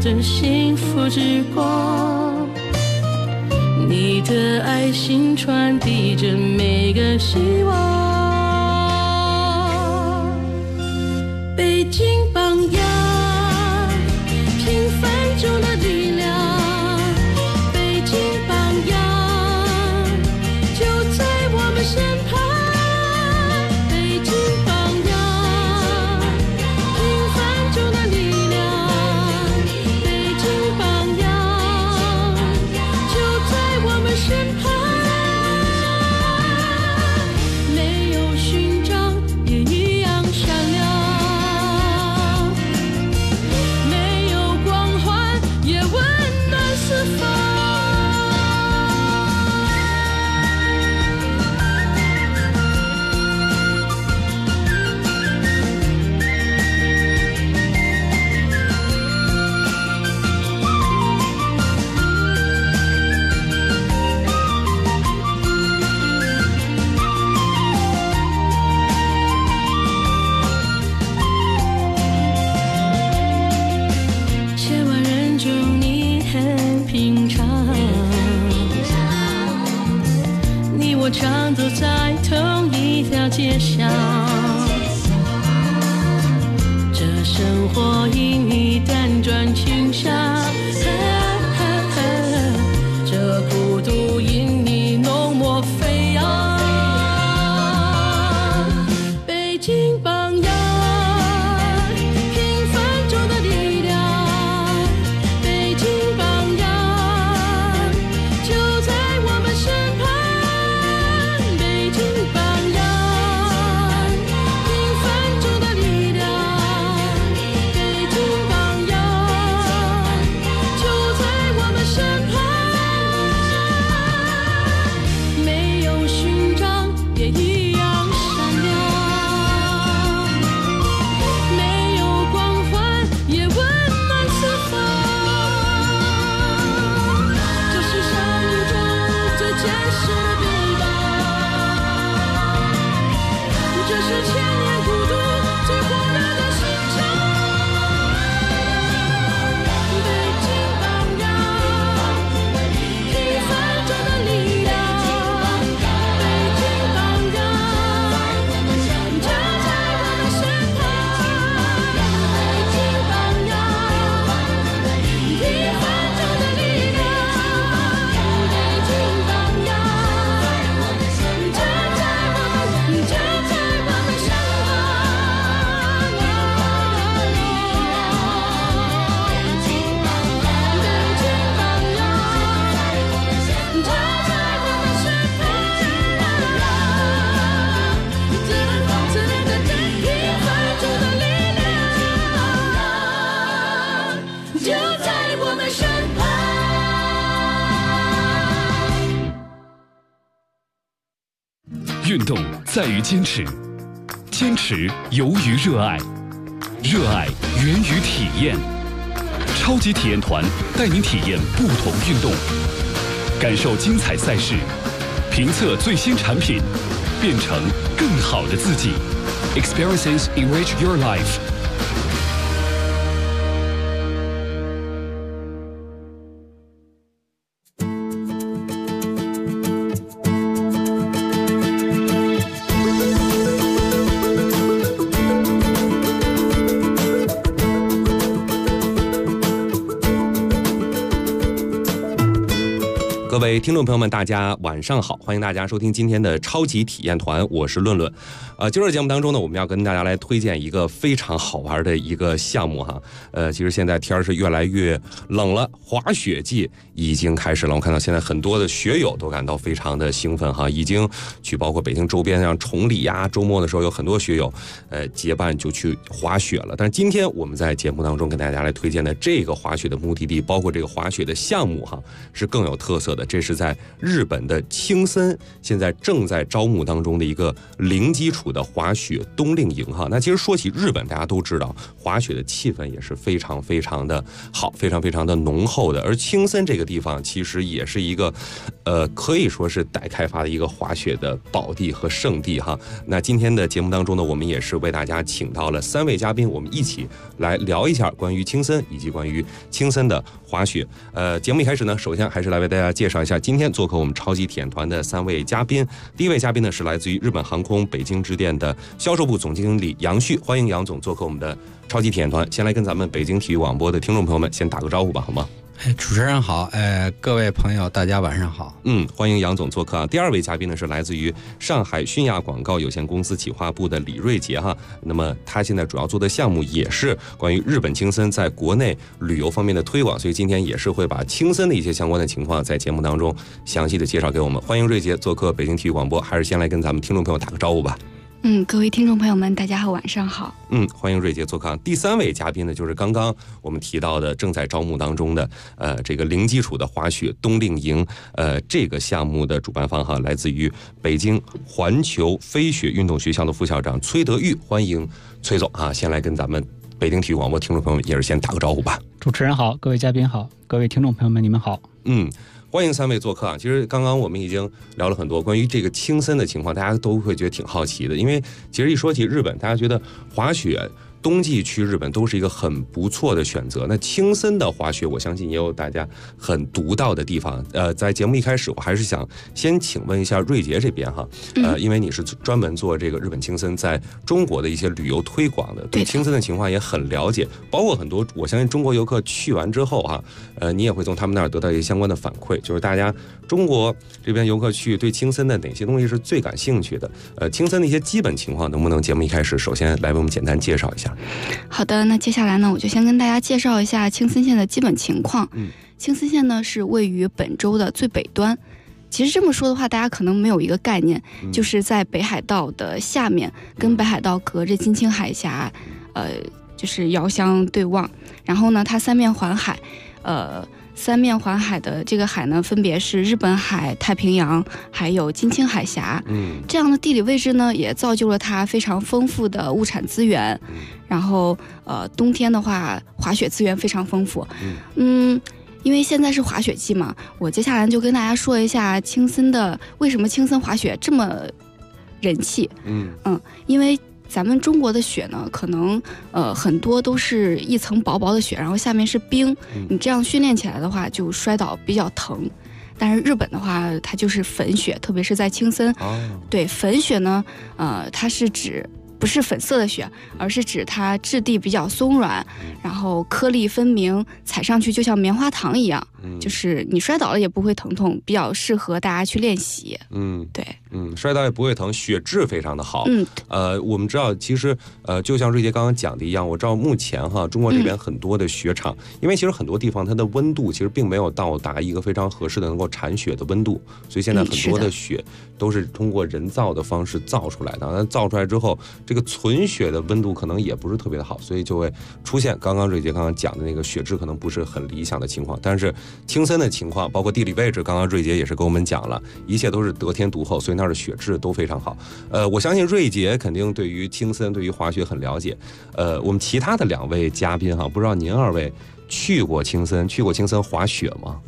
着幸福之光，你的爱心传递着每个希望。北京榜样，平凡中的力量，北京榜样就在我们身旁。北京榜样，平凡中的力量，北京榜样就在我们身旁。没有勋章也一样闪亮，没有光环也温暖四方。千万人中你很平常，你我常走在同一条街上，这生活因你辗转倾向，这孤独因你浓墨飞扬。北京榜样，平凡中的力量，北京榜样就在我们身旁。北京榜样，平凡中的力量，北京榜样就在我们身旁。没有勋章也一样闪亮，没有光环也温暖四方。这是生命中最真实的臂膀，这是千年孤独最火热的心肠。北京榜样，平凡中的力量，北京榜样就在我们身旁。北京榜样，平凡中的力量，北京榜样就在我们身旁。就在我们身旁。 运动在于坚持，坚持由于热爱，热爱源于体验。超级体验团带您体验不同运动，感受精彩赛事，评测最新产品，变成更好的自己。Experiences enrich your life。 各位听众朋友们，大家晚上好，欢迎大家收听今天的超级体验团，我是论论。今儿节目当中呢，我们要跟大家来推荐一个非常好玩的一个项目哈。其实现在天是越来越冷了，滑雪季已经开始了。我看到现在很多的雪友都感到非常的兴奋哈，已经去包括北京周边像崇礼呀，周末的时候有很多雪友结伴就去滑雪了。但是今天我们在节目当中跟大家来推荐的这个滑雪的目的地，包括这个滑雪的项目哈，是更有特色的。 的，这是在日本的青森现在正在招募当中的一个零基础的滑雪冬令营哈。那其实说起日本，大家都知道滑雪的气氛也是非常非常的好，非常非常的浓厚的。而青森这个地方其实也是一个可以说是待开发的一个滑雪的宝地和圣地哈。那今天的节目当中呢，我们也是为大家请到了3位嘉宾，我们一起来聊一下关于青森以及关于青森的滑雪。节目一开始呢，首先还是来为大家介绍一下今天做客我们超级体验团的3位嘉宾。第一位嘉宾呢是来自于日本航空北京支店的销售部总经理杨旭，欢迎杨总做客我们的超级体验团。先来跟咱们北京体育广播的听众朋友们先打个招呼吧，好吗？ 主持人好，各位朋友，大家晚上好。 欢迎杨总做客啊。第二位嘉宾呢是来自于上海迅亚广告有限公司企划部的李瑞杰哈。那么他现在主要做的项目也是关于日本青森在国内旅游方面的推广，所以今天也是会把青森的一些相关的情况在节目当中详细的介绍给我们。欢迎瑞杰做客北京体育广播，还是先来跟咱们听众朋友打个招呼吧。 各位听众朋友们，大家好，晚上好。 欢迎瑞杰做客。第3位嘉宾呢，就是刚刚我们提到的正在招募当中的这个零基础的滑雪冬令营这个项目的主办方哈，来自于北京环球飞雪运动学校的副校长崔德玉，欢迎崔总啊，先来跟咱们北京体育广播听众朋友们也是先打个招呼吧。 主持人好，各位嘉宾好，各位听众朋友们，你们好。 欢迎3位做客啊！其实刚刚我们已经聊了很多关于这个青森的情况，大家都会觉得挺好奇的，因为其实一说起日本，大家觉得滑雪冬季去日本都是一个很不错的选择。那青森的滑雪，我相信也有大家很独到的地方。在节目一开始，我还是想先请问一下瑞杰这边哈，因为你是专门做这个日本青森在中国的一些旅游推广的，对青森的情况也很了解，包括很多我相信中国游客去完之后哈，你也会从他们那儿得到一些相关的反馈，就是大家中国这边游客去对青森的哪些东西是最感兴趣的？青森的一些基本情况，能不能节目一开始首先来为我们简单介绍一下？ 好的，那接下来呢，我就先跟大家介绍一下青森县的基本情况。青森县呢是位于本州的最北端。其实这么说的话，大家可能没有一个概念，就是在北海道的下面，跟北海道隔着津轻海峡，就是遥相对望。然后呢，它三面环海，三面环海的这个海呢，分别是日本海、太平洋，还有津轻海峡。这样的地理位置呢，也造就了它非常丰富的物产资源。然后冬天的话，滑雪资源非常丰富。因为现在是滑雪季嘛，我接下来就跟大家说一下青森的为什么青森滑雪这么人气。因为咱们中国的雪呢，可能很多都是一层薄薄的雪，然后下面是冰，你这样训练起来的话就摔倒比较疼。但是日本的话，它就是粉雪，特别是在青森。对，粉雪呢，它是指不是粉色的雪，而是指它质地比较松软，然后颗粒分明，踩上去就像棉花糖一样，就是你摔倒了也不会疼痛，比较适合大家去练习。对， 摔倒也不会疼，雪质非常的好。我们知道，其实就像瑞杰刚刚讲的一样，我知道目前哈中国这边很多的雪场，因为其实很多地方它的温度其实并没有到达一个非常合适的能够产雪的温度，所以现在很多的雪都是通过人造的方式造出来的。那造出来之后，这个存雪的温度可能也不是特别的好，所以就会出现刚刚瑞杰刚刚讲的那个雪质可能不是很理想的情况。但是青森的情况，包括地理位置，刚刚瑞杰也是跟我们讲了，一切都是得天独厚，所以那儿的雪质都非常好。我相信瑞杰肯定对于青森、对于滑雪很了解。我们其他的2位嘉宾哈，不知道您2位去过青森滑雪吗？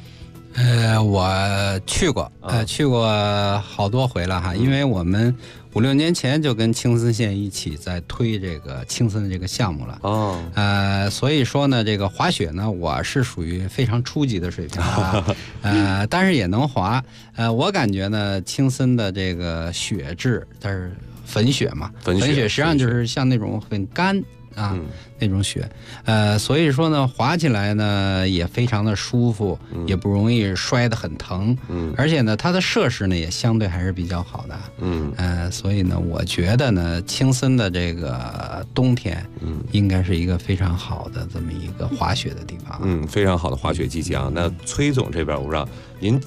我去过，去过好多回了哈，因为我们5、6年前就跟青森县一起在推这个青森的这个项目了。所以说呢，这个滑雪呢，我是属于非常初级的水平但是也能滑。我感觉呢，青森的这个雪质，它是粉雪嘛，粉雪实际上就是像那种很干那种雪，所以说呢，滑起来呢也非常的舒服，也不容易摔得很疼，而且呢，它的设施呢也相对还是比较好的，所以呢，我觉得呢，青森的这个冬天，应该是一个非常好的这么一个滑雪的地方， 非常好的滑雪季节啊。那崔总这边，我不知道您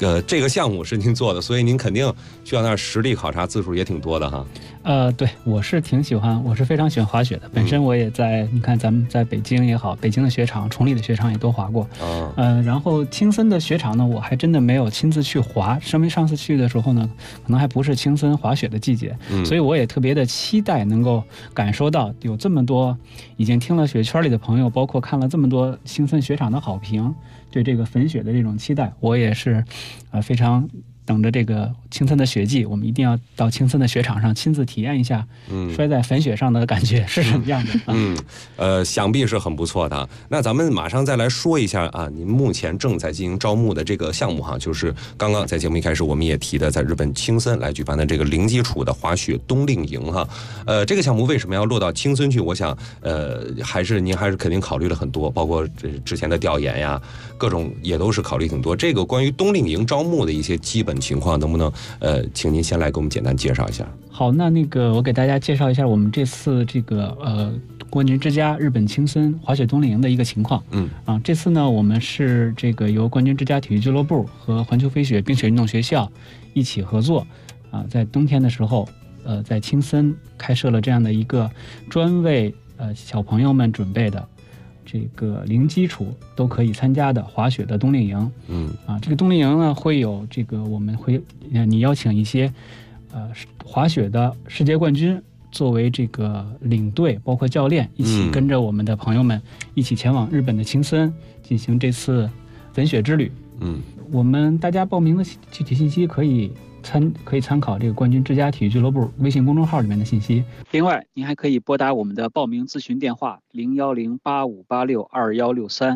这个项目是您做的，所以您肯定去到那儿实地考察次数也挺多的哈。 对，我是非常喜欢滑雪的。本身我也在，你看咱们在北京也好，北京的雪场、崇礼的雪场也都滑过。然后青森的雪场呢，我还真的没有亲自去滑。上次去的时候呢，可能还不是青森滑雪的季节，所以我也特别的期待能够感受到有这么多已经听了雪圈里的朋友，包括看了这么多青森雪场的好评，对这个粉雪的这种期待，我也是非常等着这个青森的雪季，我们一定要到青森的雪场上亲自体验一下，摔在粉雪上的感觉是什么样的。 想必是很不错的。那咱们马上再来说一下啊，您目前正在进行招募的这个项目哈，就是刚刚在节目一开始我们也提的，在日本青森来举办的这个零基础的滑雪冬令营哈。这个项目为什么要落到青森去？我想，您还是肯定考虑了很多，包括之前的调研呀，各种也都是考虑挺多。这个关于冬令营招募的一些基本情况，能不能请您先来给我们简单介绍一下？ 好，那我给大家介绍一下我们这次这个冠军之家日本青森滑雪冬令营的一个情况。这次呢，我们是这个由冠军之家体育俱乐部和环球飞雪冰雪运动学校一起合作在冬天的时候，在青森开设了这样的一个专为小朋友们准备的这个零基础都可以参加的滑雪的冬令营。这个冬令营呢，会有这个你邀请一些滑雪的世界冠军作为这个领队，包括教练，一起跟着我们的朋友们一起前往日本的青森进行这次粉雪之旅。我们大家报名的具体信息可以参考这个冠军之家体育俱乐部微信公众号里面的信息。另外，您还可以拨打我们的报名咨询电话01085862163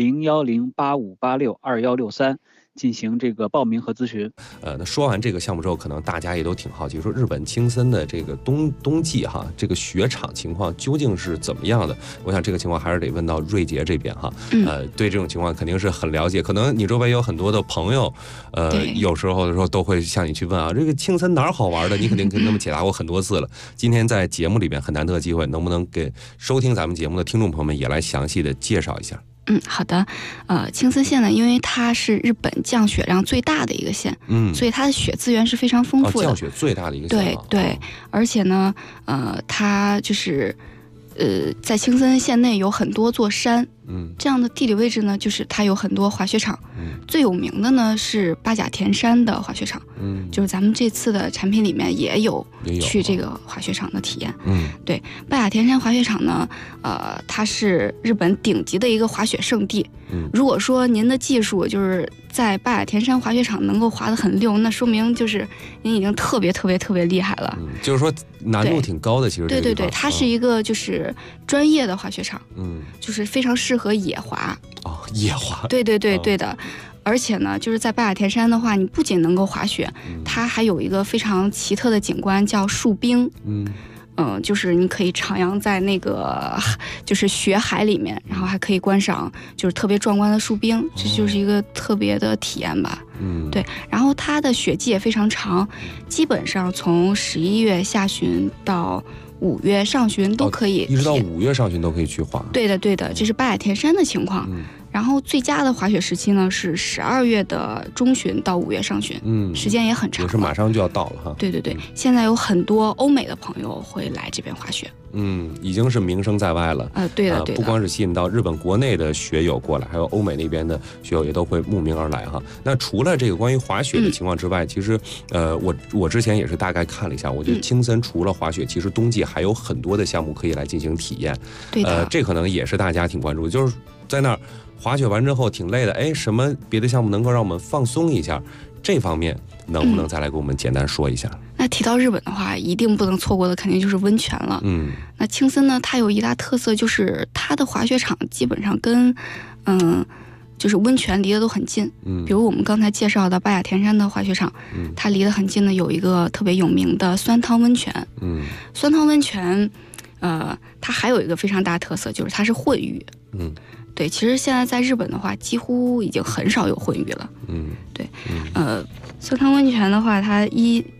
01085862163。进行这个报名和咨询。 那说完这个项目之后，可能大家也都挺好奇，说日本青森的这个冬季哈，这个雪场情况究竟是怎么样的？我想这个情况还是得问到瑞杰这边哈。对这种情况肯定是很了解，可能你周围有很多的朋友，有时候都会向你去问啊，这个青森哪儿好玩的？你肯定跟他们解答过很多次了。今天在节目里边很难得的机会，能不能给收听咱们节目的听众朋友们也来详细的介绍一下？ 好的。青森县呢，因为它是日本降雪量最大的一个县，所以它的雪资源是非常丰富的。 降雪最大的一个县。 对，而且呢，它就是在青森县内有很多座山，这样的地理位置呢，就是它有很多滑雪场。最有名的呢是八甲田山的滑雪场，就是咱们这次的产品里面也有去这个滑雪场的体验。对，八甲田山滑雪场呢，它是日本顶级的一个滑雪圣地。如果说您的技术就是在八甲田山滑雪场能够滑得很溜，那说明就是您已经特别厉害了。 就是说难度挺高的，其实对，它是一个就是专业的滑雪场，就是非常适合野滑。 野滑。对的。而且呢，就是在八甲田山的话，你不仅能够滑雪，它还有一个非常奇特的景观叫树冰。就是你可以徜徉在那个就是雪海里面，然后还可以观赏就是特别壮观的树冰，这就是一个特别的体验吧。对。然后它的雪季也非常长，基本上从11月下旬到5月上旬都可以， 一直到5月上旬都可以去滑。 对的，这是八甲田山的情况。然后最佳的滑雪时期呢是12月的中旬到5月上旬，时间也很长， 也是马上就要到了哈。 对，现在有很多欧美的朋友会来这边滑雪， 已经是名声在外了。 对的， 不光是吸引到日本国内的雪友过来，还有欧美那边的雪友也都会慕名而来哈。那除了这个关于滑雪的情况之外，其实我之前也是大概看了一下，我觉得青森除了滑雪，其实冬季还有很多的项目可以来进行体验。 对的， 这可能也是大家挺关注的，就是在那儿滑雪完之后挺累的，什么别的项目能够让我们放松一下？这方面能不能再来给我们简单说一下？ 那提到日本的话，一定不能错过的肯定就是温泉了。那青森呢，它有一大特色就是它的滑雪场基本上跟就是温泉离得都很近。比如我们刚才介绍的八甲田山的滑雪场，它离得很近的有一个特别有名的酸汤温泉。酸汤温泉它还有一个非常大的特色，就是它是混浴。对，其实现在在日本的话，几乎已经很少有混浴了。对，酸汤温泉的话，它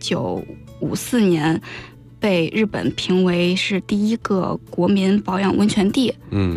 1954年被日本评为是第一个国民保养温泉地。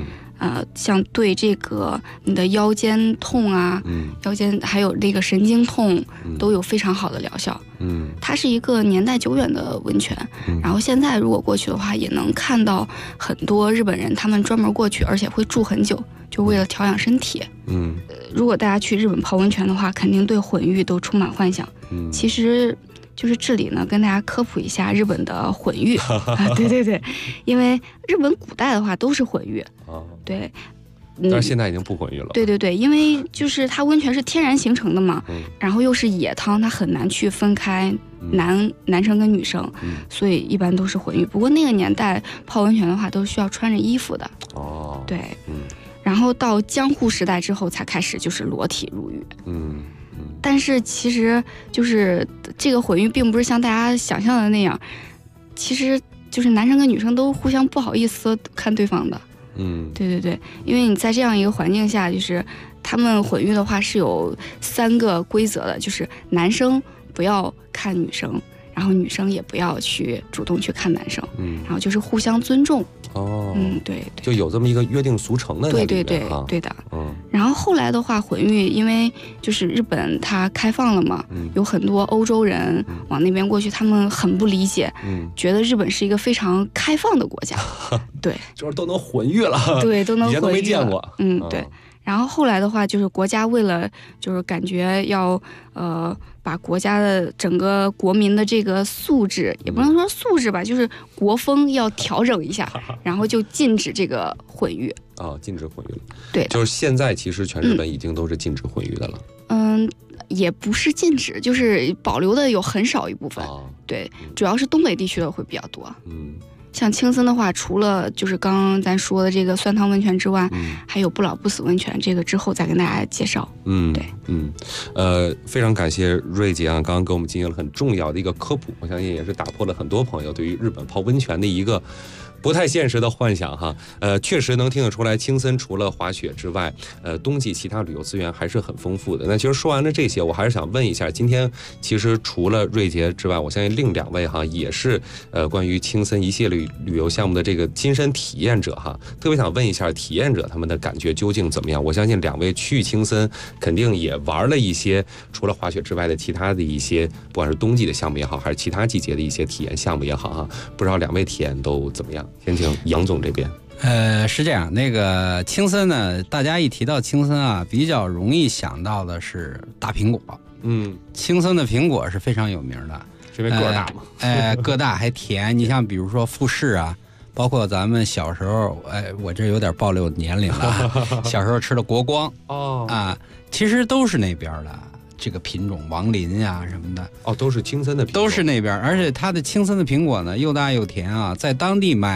像对这个你的腰间痛啊，腰间还有那个神经痛，都有非常好的疗效。它是一个年代久远的温泉，然后现在如果过去的话，也能看到很多日本人他们专门过去，而且会住很久，就为了调养身体。如果大家去日本泡温泉的话，肯定对混浴都充满幻想。其实就是这里呢，跟大家科普一下日本的混浴。对对对，因为日本古代的话都是混浴。对。 但是现在已经不混浴了。 对对对，因为就是它温泉是天然形成的嘛，然后又是野汤，它很难去分开男生跟女生，所以一般都是混浴。不过那个年代泡温泉的话，都需要穿着衣服的。对，然后到江户时代之后才开始就是裸体入浴。但是其实就是这个混浴并不是像大家想象的那样，其实就是男生跟女生都互相不好意思看对方的。对对对，因为你在这样一个环境下，就是他们混浴的话是有3个规则的，就是男生不要看女生，然后女生也不要去主动去看男生，然后就是互相尊重。对， 就有这么一个约定俗成的。对对对，对的。然后后来的话，混浴因为就是日本它开放了嘛，有很多欧洲人往那边过去，他们很不理解，觉得日本是一个非常开放的国家。对， 就是都能混浴了。 对，都能混浴了，以前都没见过。 对。然后后来的话，就是国家为了就是感觉要把国家的整个国民的这个素质，也不能说素质吧，就是国风要调整一下，然后就禁止这个混浴。 禁止混浴了。 对， 就是现在其实全日本已经都是禁止混浴的了。 也不是禁止，就是保留的有很少一部分。对，主要是东北地区的会比较多。像青森的话，除了就是刚刚咱说的这个酸汤温泉之外，还有不老不死温泉，这个之后再跟大家介绍。对， 非常感谢瑞姐刚刚给我们进行了很重要的一个科普，我相信也是打破了很多朋友对于日本泡温泉的一个不太现实的幻想哈。确实能听得出来，青森除了滑雪之外，冬季其他旅游资源还是很丰富的。那其实说完了这些，我还是想问一下，今天其实除了瑞杰之外，我相信另2位哈也是关于青森一系列旅游项目的这个亲身体验者哈，特别想问一下体验者他们的感觉究竟怎么样？我相信2位去青森肯定也玩了一些除了滑雪之外的其他的一些，不管是冬季的项目也好，还是其他季节的一些体验项目也好哈，不知道2位体验都怎么样？先请杨总这边。 是这样，那个青森呢，大家一提到青森啊，比较容易想到的是大苹果。青森的苹果是非常有名的， 是因为个大嘛？ 个大还甜。你像比如说富士啊，包括咱们小时候，我这有点暴露年龄了，小时候吃的国光其实都是那边的。这个品种王林啊什么的都是青森的苹果， 都是那边，而且它的青森的苹果呢又大又甜啊，在当地卖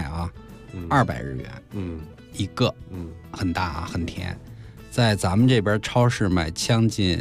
200日元一个，很大啊，很甜，在咱们这边超市卖将近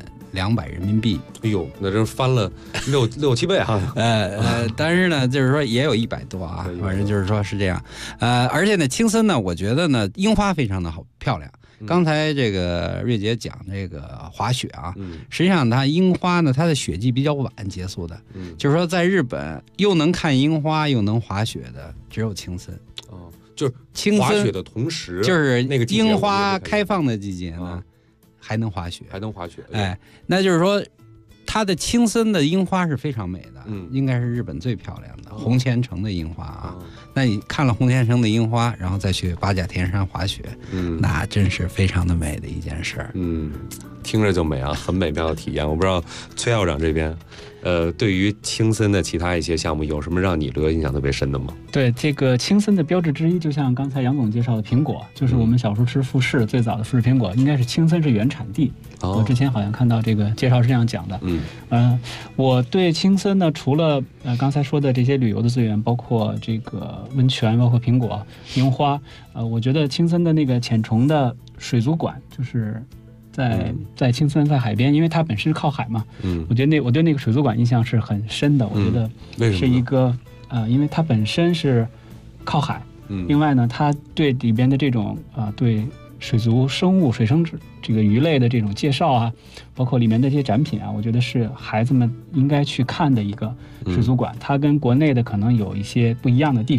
200人民币。 哎呦，那这翻了6、7倍哈。 但是呢，就是说也有100多啊，反正就是说是这样。而且呢，青森呢，我觉得呢，樱花非常的好漂亮。刚才这个瑞姐讲这个滑雪啊，实际上它樱花呢，它的雪季比较晚结束的，就是说在日本又能看樱花又能滑雪的只有青森。 就是青森滑雪的同时， 就是那个樱花开放的季节呢，还能滑雪，那就是说它的青森的樱花是非常美的，应该是日本最漂亮的红千城的樱花啊。那你看了红千城的樱花，然后再去八甲田山滑雪，那真是非常的美的一件事。 听着就美啊，很美妙的体验。我不知道崔校长这边，对于青森的其他一些项目，有什么让你留印象特别深的吗？ 对，这个青森的标志之一，就像刚才杨总介绍的苹果，就是我们小时候吃富士最早的富士苹果，应该是青森是原产地。我之前好像看到这个介绍是这样讲的。我对青森呢，除了刚才说的这些旅游的资源，包括这个温泉，包括苹果、樱花，我觉得青森的那个浅虫的水族馆，就是在青森在海边，因为它本身是靠海嘛。我对那个水族馆印象是很深的。我觉得是一个因为它本身是靠海，另外呢，它对里边的这种对水族生物、水生这个鱼类的这种介绍啊，包括里面的这些展品啊，我觉得是孩子们应该去看的一个水族馆。它跟国内的可能有一些不一样的地方。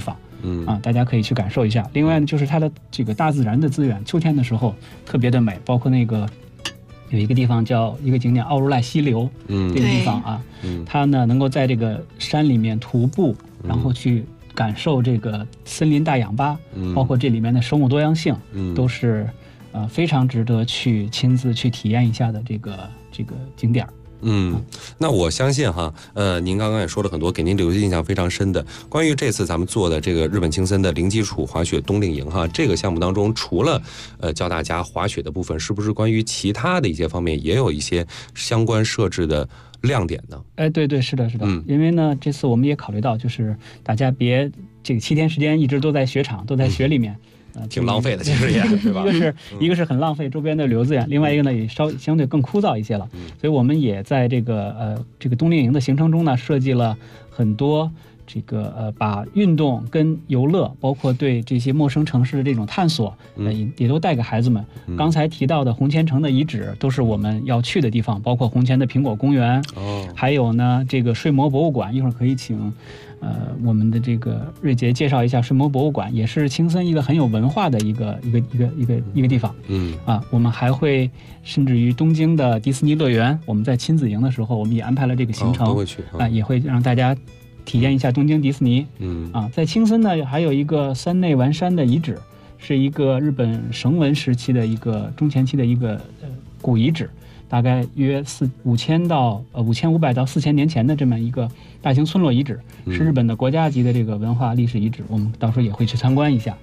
大家可以去感受一下。另外呢，就是它的这个大自然的资源，秋天的时候特别的美，包括那个有一个地方叫一个景点奥如赖溪流，这个地方啊，它呢能够在这个山里面徒步，然后去感受这个森林大氧吧，包括这里面的生物多样性，都是非常值得去亲自去体验一下的这个景点。 那我相信哈，您刚刚也说了很多，给您留下印象非常深的。关于这次咱们做的这个日本青森的零基础滑雪冬令营哈，这个项目当中，除了教大家滑雪的部分，是不是关于其他的一些方面也有一些相关设置的亮点呢？ 对，是的。因为呢，这次我们也考虑到，就是大家别这个7天时间一直都在雪场，都在雪里面。 挺浪费的，其实也是吧。 一个是很浪费周边的旅游资源，另外一个呢也相对更枯燥一些了。所以我们也在这个冬令营的行程中呢，设计了很多这个把运动跟游乐，包括对这些陌生城市的这种探索，也都带给孩子们。刚才提到的红前城的遗址都是我们要去的地方，包括红前的苹果公园，还有呢这个睡魔博物馆，一会儿可以请我们的这个瑞杰介绍一下睡魔博物馆，也是青森一个很有文化的一个地方。我们还会甚至于东京的迪士尼乐园，我们在亲子营的时候，我们也安排了这个行程， 都会去也会让大家体验一下东京迪士尼。在青森呢还有一个三内丸山的遗址，是一个日本绳文时期的一个中前期的一个古遗址，大概约5500到4000年前的这么一个大型村落遗址，是日本的国家级的这个文化历史遗址，我们到时候也会去参观一下。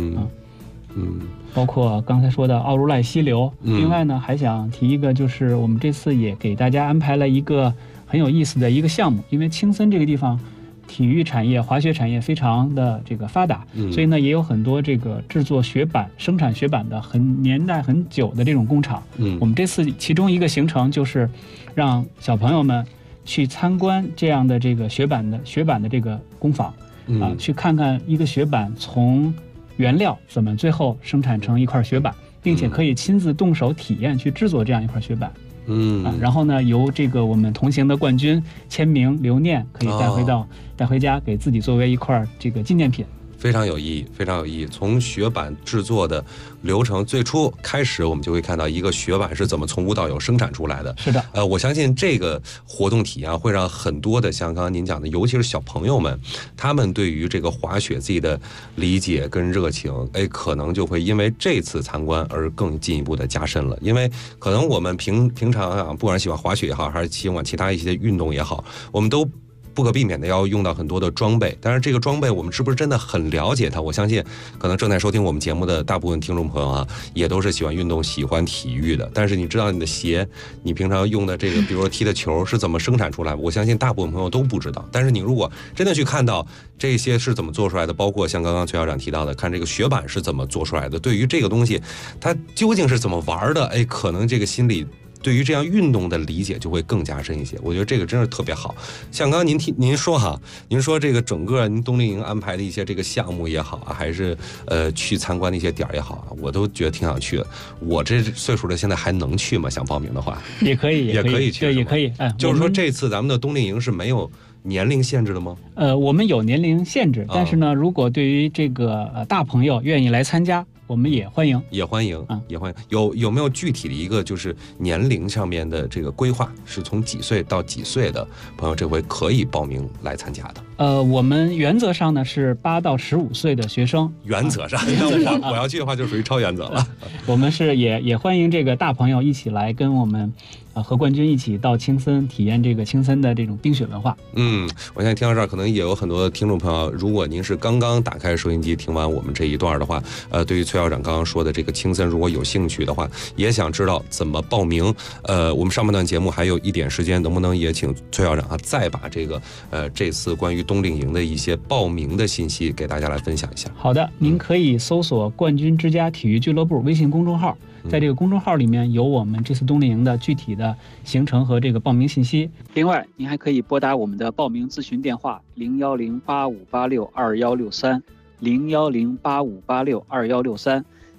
包括刚才说的奥如赖溪流。另外呢，还想提一个，就是我们这次也给大家安排了一个很有意思的一个项目，因为青森这个地方体育产业、滑雪产业非常的这个发达，所以呢也有很多这个制作雪板、生产雪板的年代很久的这种工厂。我们这次其中一个行程就是让小朋友们去参观这样的这个雪板的这个工坊，去看看一个雪板从原料怎么最后生产成一块雪板，并且可以亲自动手体验去制作这样一块雪板。然后呢，由这个我们同行的冠军签名留念，可以带回家，给自己作为一块这个纪念品。 非常有意义，非常有意义。从雪板制作的流程最初开始，我们就会看到一个雪板是怎么从无到有生产出来的。 是的， 我相信这个活动体验会让很多的像刚刚您讲的，尤其是小朋友们，他们对于这个滑雪自己的理解跟热情，可能就会因为这次参观而更进一步的加深了。因为可能我们平常啊，不管喜欢滑雪也好，还是喜欢其他一些运动也好，我们都不可避免的要用到很多的装备，但是这个装备我们是不是真的很了解它？我相信可能正在收听我们节目的大部分听众朋友啊，也都是喜欢运动、喜欢体育的。但是你知道你的鞋，你平常用的这个，比如说踢的球是怎么生产出来的？我相信大部分朋友都不知道。但是你如果真的去看到这些是怎么做出来的，包括像刚刚崔校长提到的，看这个雪板是怎么做出来的，对于这个东西它究竟是怎么玩的，可能这个心里对于这样运动的理解就会更加深一些。我觉得这个真是特别好。像刚刚您说哈，您说这个整个您冬令营安排的一些这个项目也好啊，还是去参观的一些点也好啊，我都觉得挺想去的。我这岁数的现在还能去吗？想报名的话也可以去， 对，也可以。 就是说这次咱们的冬令营是没有年龄限制的吗？ 我们有年龄限制，但是呢，如果对于这个大朋友愿意来参加，我们也欢迎。有没有具体的一个就是年龄上面的这个规划？是从几岁到几岁的朋友这回可以报名来参加的？ 我们原则上呢是8到15岁的学生。 原则上，我要去的话就属于超原则了。 我们是也欢迎这个大朋友一起来跟我们和冠军一起到青森体验这个青森的这种冰雪文化。 我现在听到这儿，可能也有很多听众朋友，如果您是刚刚打开收音机听完我们这一段的话，对于崔校长刚刚说的这个青森，如果有兴趣的话，也想知道怎么报名。我们上半段节目还有一点时间，能不能也请崔校长再把这个这次关于冬令营的一些报名的信息给大家来分享一下？ 好的，您可以搜索冠军之家体育俱乐部微信公众号，在这个公众号里面有我们这次冬令营的具体的行程和这个报名信息。另外，您还可以拨打我们的报名咨询电话01085862163，01085862163，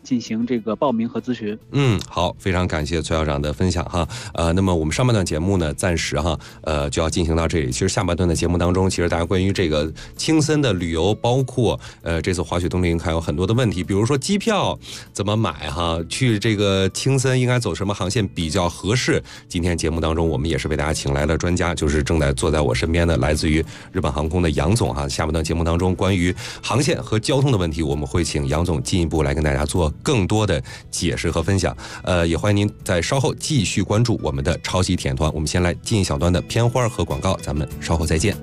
进行这个报名和咨询。 好，非常感谢崔校长的分享哈。那么我们上半段节目呢，暂时哈，就要进行到这里。其实下半段的节目当中，其实大家关于这个青森的旅游，包括这次滑雪冬令营还有很多的问题，比如说机票怎么买哈，去这个青森应该走什么航线比较合适。今天节目当中，我们也是为大家请来了专家，就是正在坐在我身边的来自于日本航空的杨总哈。下半段节目当中，关于航线和交通的问题，我们会请杨总进一步来跟大家做更多的解释和分享。也欢迎您在稍后继续关注我们的超级体验团。我们先来进一小段的片花和广告，咱们稍后再见。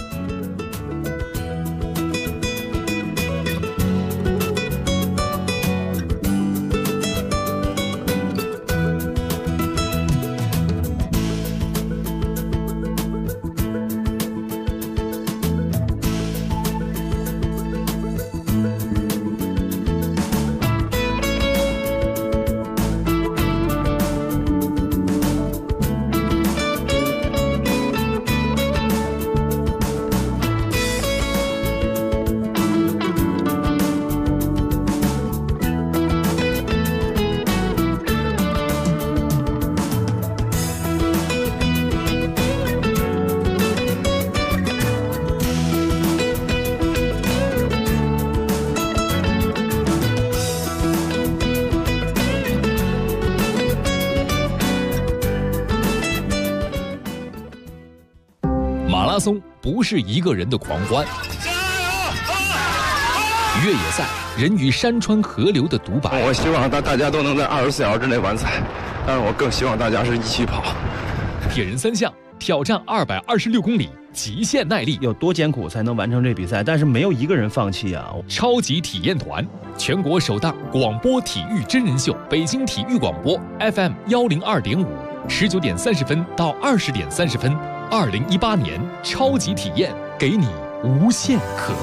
马拉松不是一个人的狂欢，越野赛人与山川河流的独白。 我希望大家都能在24小时之内完赛，但是我更希望大家是一起跑。 铁人3项挑战226公里，极限耐力， 有多艰苦才能完成这比赛？但是没有一个人放弃啊！ 超级体验团，全国首档广播体育真人秀，北京体育广播 FM 102.5，19点30分到20点30分。2018年超级体验，给你无限可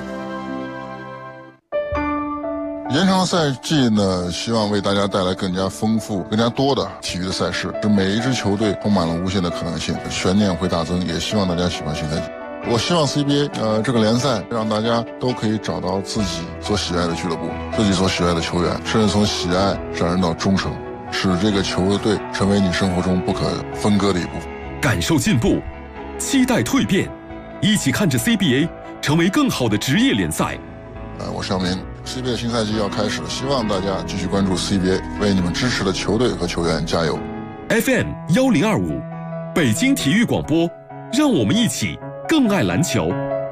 能。延长赛季呢，希望为大家带来更加丰富、更加多的体育的赛事，使每一支球队充满了无限的可能性，悬念会大增。也希望大家喜欢新赛季。我希望 CBA 这个联赛让大家都可以找到自己所喜爱的俱乐部，自己所喜爱的球员，甚至从喜爱上升到忠诚，使这个球队成为你生活中不可分割的一部分。 感受进步，期待蜕变，一起看着 CBA 成为更好的职业联赛。 我声明 CBA 新赛季要开始了，希望大家继续关注 CBA， 为你们支持的球队和球员加油。 FM 1025，北京体育广播，让我们一起更爱篮球。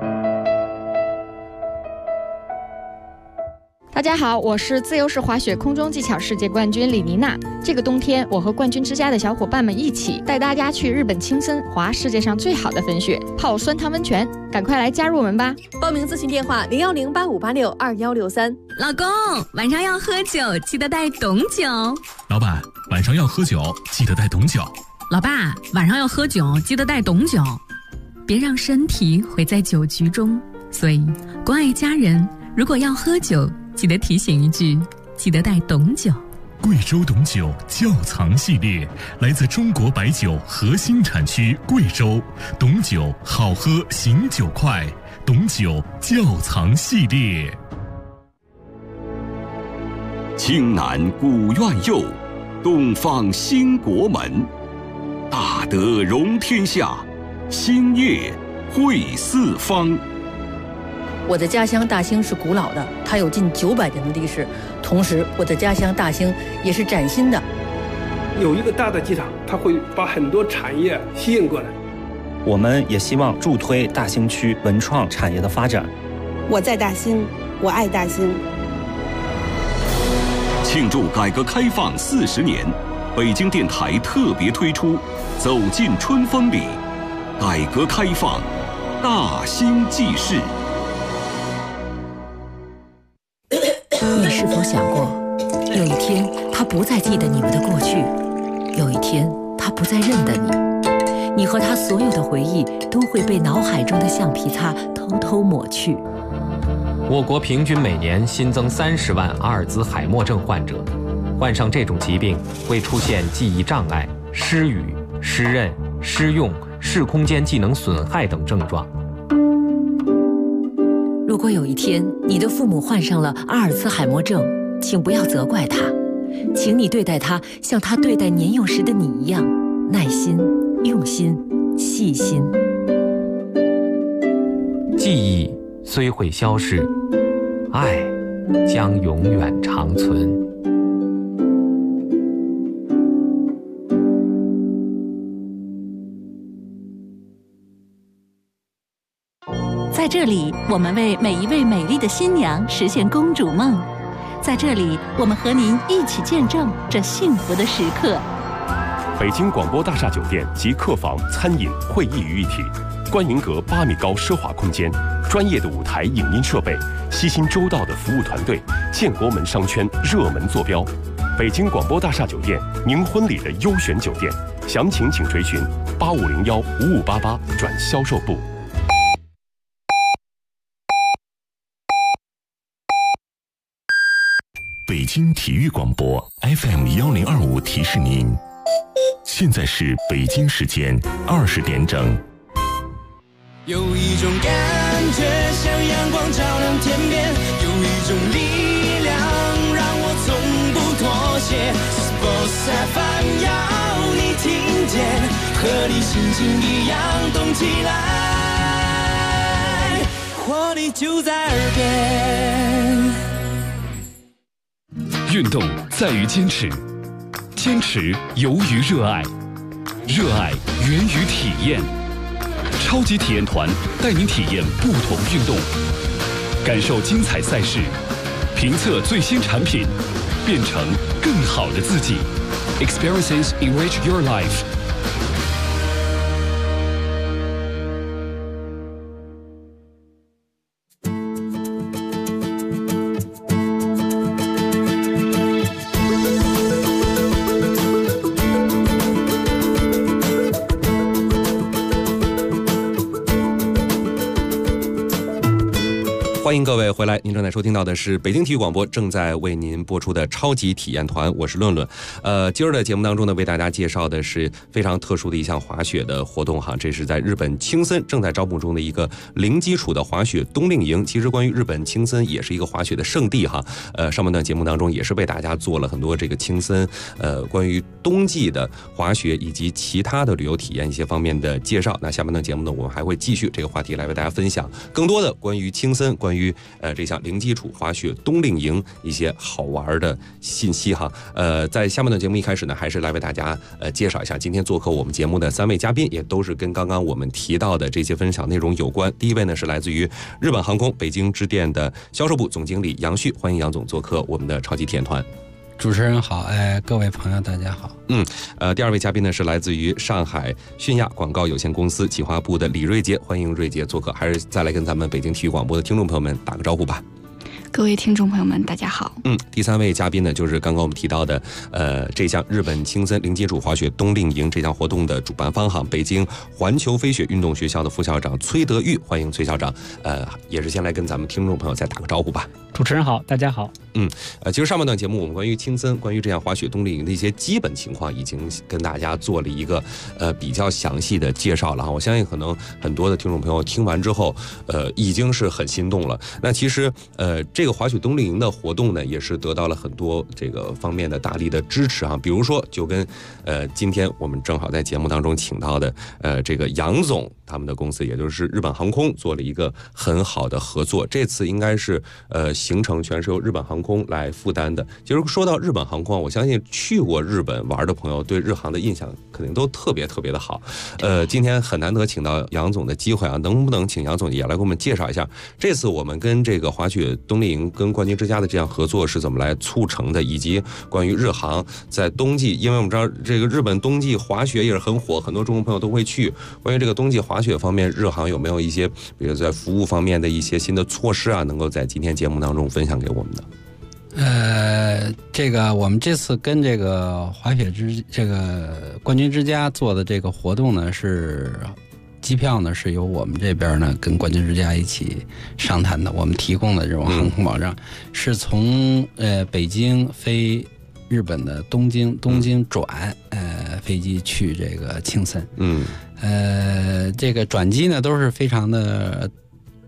大家好，我是自由式滑雪空中技巧世界冠军李妮娜。这个冬天，我和冠军之家的小伙伴们一起带大家去日本青森滑世界上最好的粉雪，泡酸汤温泉，赶快来加入我们吧！ 报名咨询电话01085862163。 老公，晚上要喝酒，记得带懂酒。 老板，晚上要喝酒，记得带懂酒。 老爸，晚上要喝酒，记得带懂酒。别让身体毁在酒局中。所以，关爱家人，如果要喝酒，记得提醒一句，记得带懂酒。 贵州懂酒窖藏系列来自中国白酒核心产区贵州，懂酒好喝醒酒快，懂酒窖藏系列。 青南古院右，东方兴国门，大德容天下，兴业惠四方。 我的家乡大兴是古老的，它有近900年的历史。同时，我的家乡大兴也是崭新的。 有一个大的机场，它会把很多产业吸引过来。 我们也希望助推大兴区文创产业的发展。 我在大兴，我爱大兴。 庆祝改革开放40年，北京电台特别推出《走进春风里》，改革开放大兴记事。 你是否想过，有一天他不再记得你们的过去，有一天他不再认得你，你和他所有的回忆都会被脑海中的橡皮擦偷偷抹去。 我国平均每年新增30万阿尔兹海默症患者，患上这种疾病会出现记忆障碍、失语、失认、失用、视空间技能损害等症状。 如果有一天你的父母患上了阿尔兹海默症， 请不要责怪他，请你对待他像他对待年幼时的你一样，耐心、用心、细心。 记忆虽会消逝，爱将永远长存。 在这里，我们为每一位美丽的新娘实现公主梦。在这里，我们和您一起见证这幸福的时刻。 北京广播大厦酒店集客房、餐饮、会议于一体，观云阁8米高奢华空间，专业的舞台影音设备，悉心周到的服务团队，建国门商圈热门坐标。北京广播大厦酒店，您婚礼的优选酒店，详情请垂询8501-5588转销售部。 北京体育广播 FM1025提示您，现在是北京时间20点整。 有一种感觉像阳光照亮天边，有一种力量让我从不妥协。Sports FM 要你听见，和你心情一样动起来，活力就在耳边。 运动在于坚持，坚持由于热爱，热爱源于体验。超级体验团带您体验不同运动，感受精彩赛事，评测最新产品，变成更好的自己。Experiences enrich your life。 欢迎各位回来，您正在收听到的是北京体育广播正在为您播出的超级体验团，我是论论。今儿的节目当中呢，为大家介绍的是非常特殊的一项滑雪的活动哈，这是在日本青森正在招募中的一个零基础的滑雪冬令营。其实关于日本青森也是一个滑雪的圣地哈，上半段节目当中也是为大家做了很多这个青森关于冬季的滑雪以及其他的旅游体验一些方面的介绍。那下半段节目呢，我们还会继续这个话题来为大家分享更多的关于青森关于这项零基础滑雪冬令营一些好玩的信息哈。在下半段节目一开始呢，还是来为大家介绍一下今天做客我们节目的3位嘉宾，也都是跟刚刚我们提到的这些分享内容有关。第一位呢是来自于日本航空北京支店的销售部总经理杨旭，欢迎杨总做客我们的超级体验团。 主持人好，各位朋友大家好。 第二位嘉宾呢是来自于上海迅亚广告有限公司企划部的李瑞杰，欢迎瑞杰做客。还是再来跟咱们北京体育广播的听众朋友们打个招呼吧。 各位听众朋友们大家好。 第3位嘉宾呢就是刚刚我们提到的这项日本青森零基础滑雪冬令营这项活动的主办方哈，北京环球飞雪运动学校的副校长崔德玉，欢迎崔校长。也是先来跟咱们听众朋友再打个招呼吧。 主持人好，大家好。 其实上半段节目我们关于青森关于这样滑雪冬令营的一些基本情况已经跟大家做了一个比较详细的介绍了哈。我相信可能很多的听众朋友听完之后已经是很心动了。那其实这个滑雪冬令营的活动呢，也是得到了很多这个方面的大力的支持哈。比如说就跟今天我们正好在节目当中请到的这个杨总他们的公司，也就是日本航空做了一个很好的合作。这次应该是行程全是由日本航空来负担的。其实说到日本航空，我相信去过日本玩的朋友对日航的印象肯定都特别特别的好。今天很难得请到杨总的机会啊，能不能请杨总也来给我们介绍一下这次我们跟这个滑雪冬令营跟冠军之家的这样合作是怎么来促成的，以及关于日航在冬季，因为我们知道这个日本冬季滑雪也是很火，很多中国朋友都会去。关于这个冬季滑雪方面，日航有没有一些比如在服务方面的一些新的措施啊，能够在今天节目当中分享给我们的？ 这个我们这次跟这个滑雪这个冠军之家做的这个活动呢，是机票呢是由我们这边呢跟冠军之家一起商谈的，我们提供的这种航空保障是从北京飞日本的东京转飞机去这个青森。这个转机呢都是非常的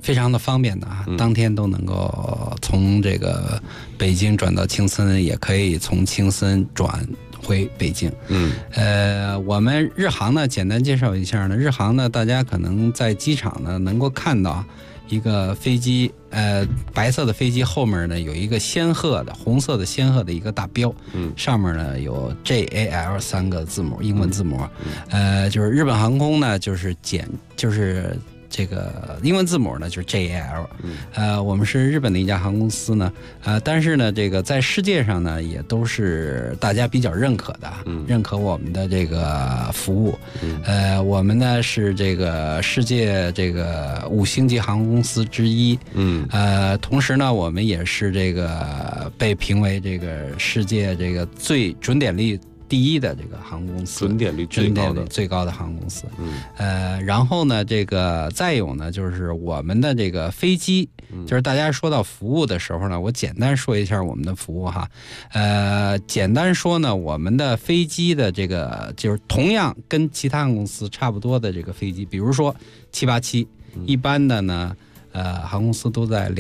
非常的方便的啊，当天都能够从这个北京转到青森，也可以从青森转回北京。我们日航呢，简单介绍一下呢，日航呢，大家可能在机场呢能够看到一个飞机，白色的飞机后面呢有一个仙鹤的红色的仙鹤的一个大标，上面呢有 JAL 3个字母，英文字母，就是日本航空呢就是这个英文字母呢就是 JAL，我们是日本的一家航空公司呢，但是呢，这个在世界上呢也都是大家比较认可的，认可我们的这个服务，我们呢是这个世界这个5星级航空公司之一，同时呢，我们也是这个被评为这个世界这个最准点率第一的这个航空公司， 准点率最高的航空公司。然后呢，这个再有呢，就是我们的这个飞机，就是大家说到服务的时候呢，我简单说一下我们的服务哈。简单说呢，我们的飞机的这个就是同样跟其他航空公司差不多的这个飞机，比如说787，一般的呢，航空公司都在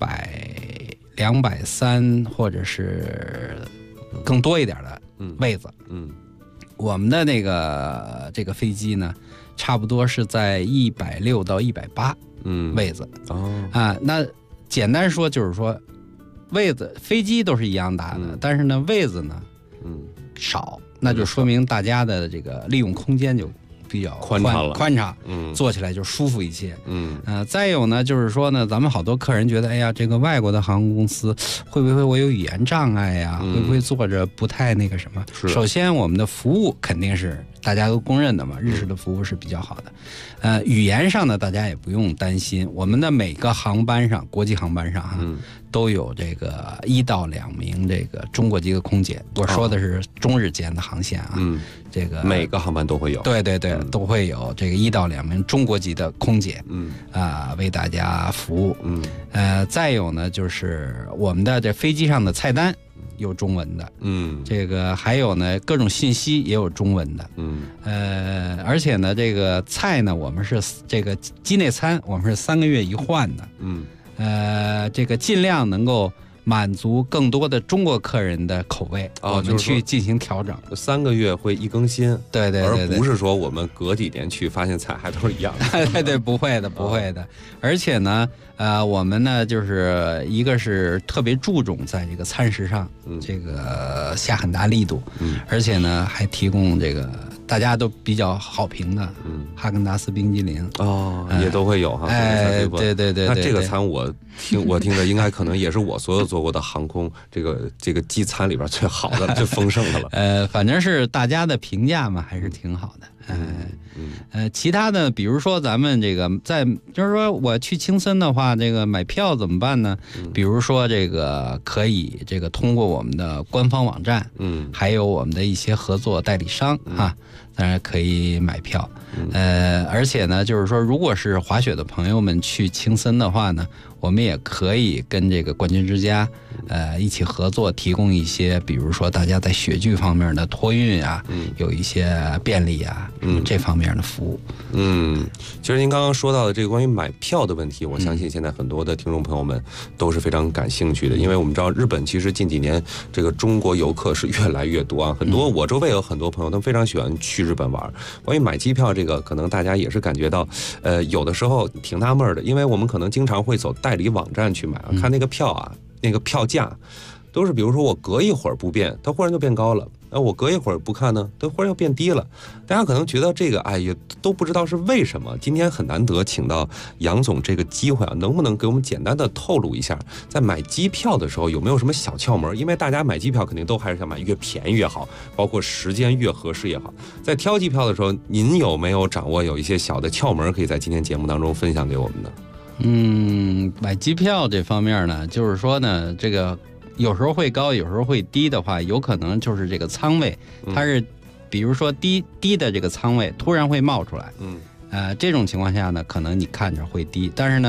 230或者是更多一点的位子，我们的那个这个飞机呢，差不多是在160到180位子，那简单说就是说，位子飞机都是一样大的，但是呢位子呢，少，那就说明大家的这个利用空间就比较宽敞，坐起来就舒服一些。再有呢，就是说呢，咱们好多客人觉得，哎呀，这个外国的航空公司会不会我有语言障碍呀？会不会坐着不太那个什么？首先，我们的服务肯定是大家都公认的嘛，日式的服务是比较好的。语言上呢，大家也不用担心，我们的每个航班上，国际航班上哈，都有这个1到2名这个中国籍的空姐。我说的是中日间的航线啊，这个每个航班都会有。对， 都会有这个1到2名中国籍的空姐，为大家服务。再有呢，就是我们的这飞机上的菜单有中文的，这个还有呢，各种信息也有中文的，而且呢，这个菜呢，我们是这个机内餐，我们是3个月一换的，这个尽量能够满足更多的中国客人的口味，我们去进行调整。 3个月会一更新， 对， 而不是说我们隔几年去发现菜还都是一样的。 对，不会的。而且呢，我们呢就是一个是特别注重在这个餐食上，这个下很大力度，而且呢还提供这个大家都比较好评的，哈根达斯冰激凌也都会有哈。 对。 那这个餐我听的应该可能也是我所有做过的航空这个机餐里边最好的、最丰盛的了。 反正是大家的评价嘛，还是挺好的。其他的，比如说咱们这个就是说我去青森的话，这个买票怎么办呢？比如说这个可以这个通过我们的官方网站，还有我们的一些合作代理商当然可以买票。而且呢，就是说，如果是滑雪的朋友们去青森的话呢，我们也可以跟这个冠军之家，一起合作，提供一些，比如说大家在雪具方面的托运啊，有一些便利啊，这方面的服务。 其实您刚刚说到的这个关于买票的问题，我相信现在很多的听众朋友们都是非常感兴趣的，因为我们知道日本其实近几年这个中国游客是越来越多啊，很多我周围有很多朋友都非常喜欢去日本玩。关于买机票这个，可能大家也是感觉到，有的时候挺纳闷的，因为我们可能经常会走代理网站去买啊，看那个票啊，那个票价都是，比如说我隔一会儿不变，它忽然就变高了；我隔一会儿不看呢，它忽然又变低了。大家可能觉得这个，也都不知道是为什么。今天很难得请到杨总这个机会啊，能不能给我们简单的透露一下，在买机票的时候有没有什么小窍门？因为大家买机票肯定都还是想买越便宜越好，包括时间越合适也好。在挑机票的时候，您有没有掌握有一些小的窍门，可以在今天节目当中分享给我们呢？ 买机票这方面呢，就是说呢，这个有时候会高，有时候会低的话，有可能就是这个仓位，它是比如说低的这个仓位突然会冒出来，这种情况下呢，可能你看着会低，但是呢，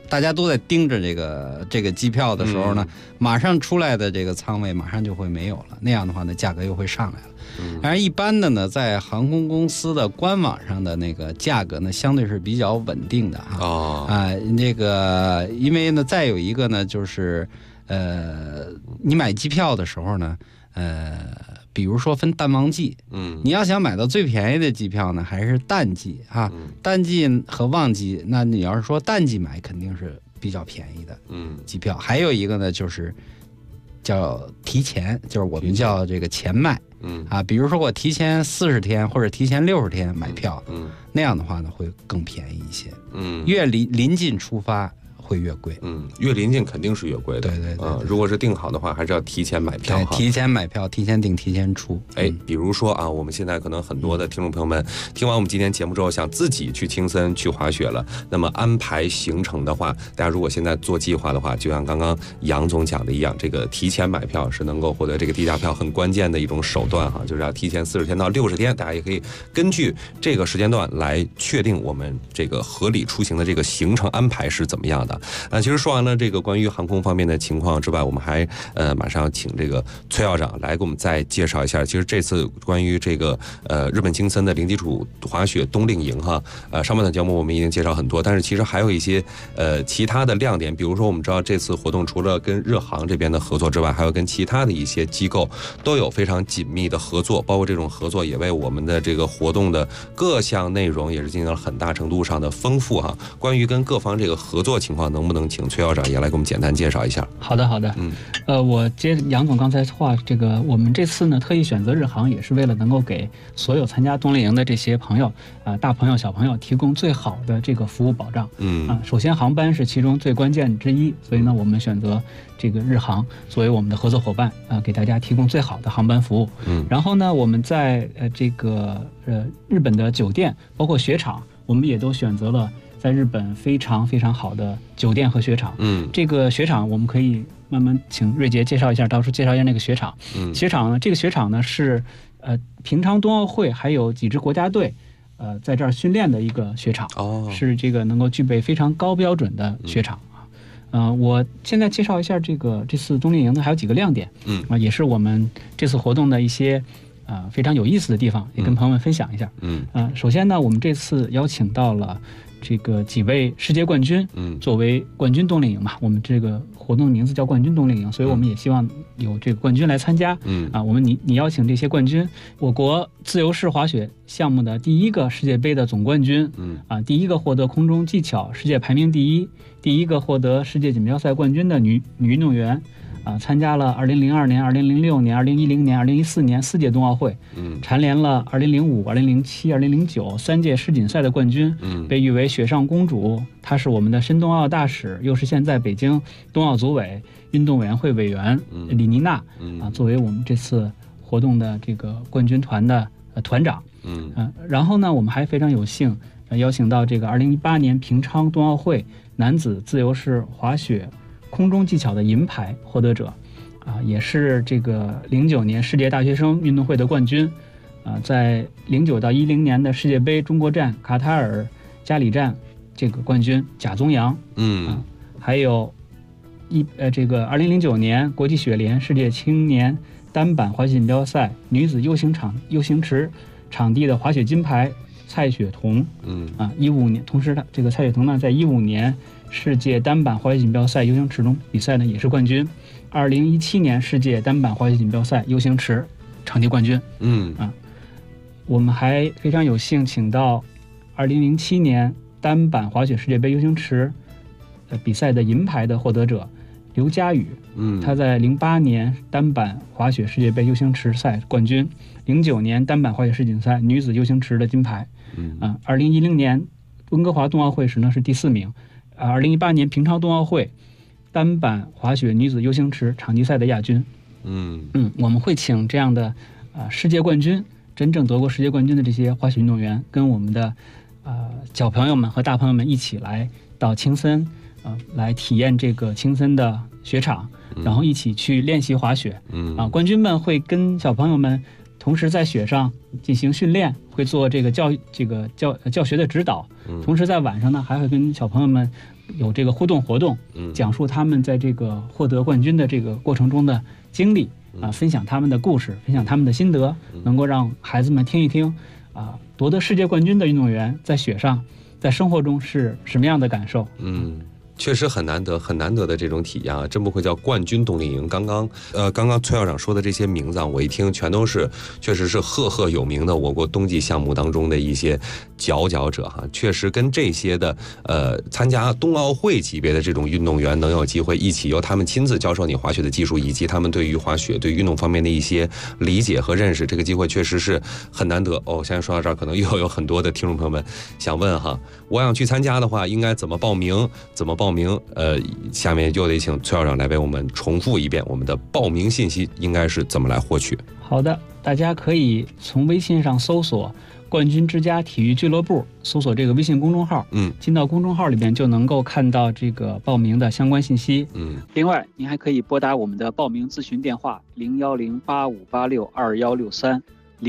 大家都在盯着这个机票的时候呢，马上出来的这个舱位马上就会没有了，那样的话呢，价格又会上来了。当然，一般的呢，在航空公司的官网上的那个价格呢，相对是比较稳定的那个，因为呢，再有一个呢，就是你买机票的时候呢，比如说分淡旺季，你要想买到最便宜的机票呢，还是淡季啊？淡季和旺季，那你要是说淡季买，肯定是比较便宜的机票。还有一个呢，就是叫提前，就是我们叫这个前卖。比如说我提前40天或者提前60天买票，那样的话呢会更便宜一些。越临近出发会越贵。 越临近肯定是越贵的。 对。 如果是订好的话，还是要提前买票。 对，提前买票，提前订，提前出。 比如说啊，我们现在可能很多的听众朋友们听完我们今天节目之后，想自己去青森去滑雪了。那么安排行程的话，大家如果现在做计划的话，就像刚刚杨总讲的一样，这个提前买票是能够获得这个低价票很关键的一种手段哈，就是要提前40天到60天，大家也可以根据这个时间段来确定我们这个合理出行的这个行程安排是怎么样的。其实说完了这个关于航空方面的情况之外，我们还马上请这个崔校长来给我们再介绍一下。其实这次关于这个日本青森的零基础滑雪冬令营哈，上半段节目我们已经介绍很多，但是其实还有一些其他的亮点，比如说我们知道这次活动除了跟日航这边的合作之外，还有跟其他的一些机构都有非常紧密的合作，包括这种合作也为我们的这个活动的各项内容也是进行了很大程度上的丰富哈。关于跟各方这个合作情况，能不能请崔校长也来给我们简单介绍一下？ 好的。我接杨总刚才话，这个我们这次呢特意选择日航，也是为了能够给所有参加冬令营的这些朋友大朋友小朋友提供最好的这个服务保障。首先航班是其中最关键之一，所以呢我们选择这个日航作为我们的合作伙伴给大家提供最好的航班服务。然后呢我们在这个日本的酒店包括雪场，我们也都选择了在日本非常非常好的酒店和雪场。这个雪场我们可以慢慢请瑞杰介绍一下，到时候介绍一下那个雪场。雪场呢，这个雪场呢是平昌冬奥会还有几支国家队在这儿训练的一个雪场。是这个能够具备非常高标准的雪场。我现在介绍一下这次冬令营呢还有几个亮点。也是我们这次活动的一些非常有意思的地方，也跟朋友们分享一下。首先呢，我们这次邀请到了这个几位世界冠军，作为冠军冬令营嘛，我们这个活动的名字叫冠军冬令营，所以我们也希望有这个冠军来参加。我们你邀请这些冠军，我国自由式滑雪项目的第一个世界杯的总冠军，第一个获得空中技巧世界排名第一，第一个获得世界锦标赛冠军的女运动员。参加了2002年、2006年、2010年、2014年4届冬奥会，蝉联了2005、2007、2009 3届世锦赛的冠军，被誉为雪上公主。她是我们的申冬奥大使，又是现在北京冬奥组委运动委员会委员李妮娜作为我们这次活动的这个冠军团的团长。然后呢，我们还非常有幸邀请到这个2018年平昌冬奥会男子自由式滑雪空中技巧的银牌获得者，也是这个09年世界大学生运动会的冠军，在09到10年的世界杯中国站、卡塔尔加里站这个冠军贾宗洋，还有这个2009年国际雪联世界青年单板滑雪锦标赛女子 U 型池场地的滑雪金牌蔡雪桐，15年，同时这个蔡雪桐呢，在15年世界单板滑雪锦标赛 U 型池中比赛呢也是冠军，2017年世界单板滑雪锦标赛 U 型池场地冠军。我们还非常有幸请到2007年单板滑雪世界杯 U 型池比赛的银牌的获得者刘佳宇，他在08年单板滑雪世界杯 U 型池赛冠军，09年单板滑雪世锦赛女子 U 型池的金牌，2010年温哥华冬奥会时呢是第4名，2018年平昌冬奥会单板滑雪女子 U 型池场地赛的亚军。我们会请这样的世界冠军，真正得过世界冠军的这些滑雪运动员，跟我们的小朋友们和大朋友们一起来到青森，来体验这个青森的雪场，然后一起去练习滑雪。冠军们会跟小朋友们同时在雪上进行训练，会做这个教学的指导，同时在晚上呢还会跟小朋友们有这个互动活动，讲述他们在这个获得冠军的这个过程中的经历分享他们的故事，分享他们的心得，能够让孩子们听一听夺得世界冠军的运动员在雪上在生活中是什么样的感受。 确实很难得的这种体验啊！真不愧叫冠军冬令营。刚刚崔校长说的这些名字啊，我一听全都是确实是赫有名的我国冬季项目当中的一些佼佼者哈。确实跟这些的参加冬奥会级别的这种运动员能有机会一起由他们亲自教授你滑雪的技术，以及他们对于滑雪对运动方面的一些理解和认识，这个机会确实是很难得哦。现在说到这儿，可能又有很多的听众朋友们想问哈，我想去参加的话，应该怎么报名？下面就得请崔校长来为我们重复一遍我们的报名信息应该是怎么来获取。 好的，大家可以从微信上搜索冠军之家体育俱乐部，搜索这个微信公众号，进到公众号里面就能够看到这个报名的相关信息。另外您还可以拨打我们的报名咨询电话01085862163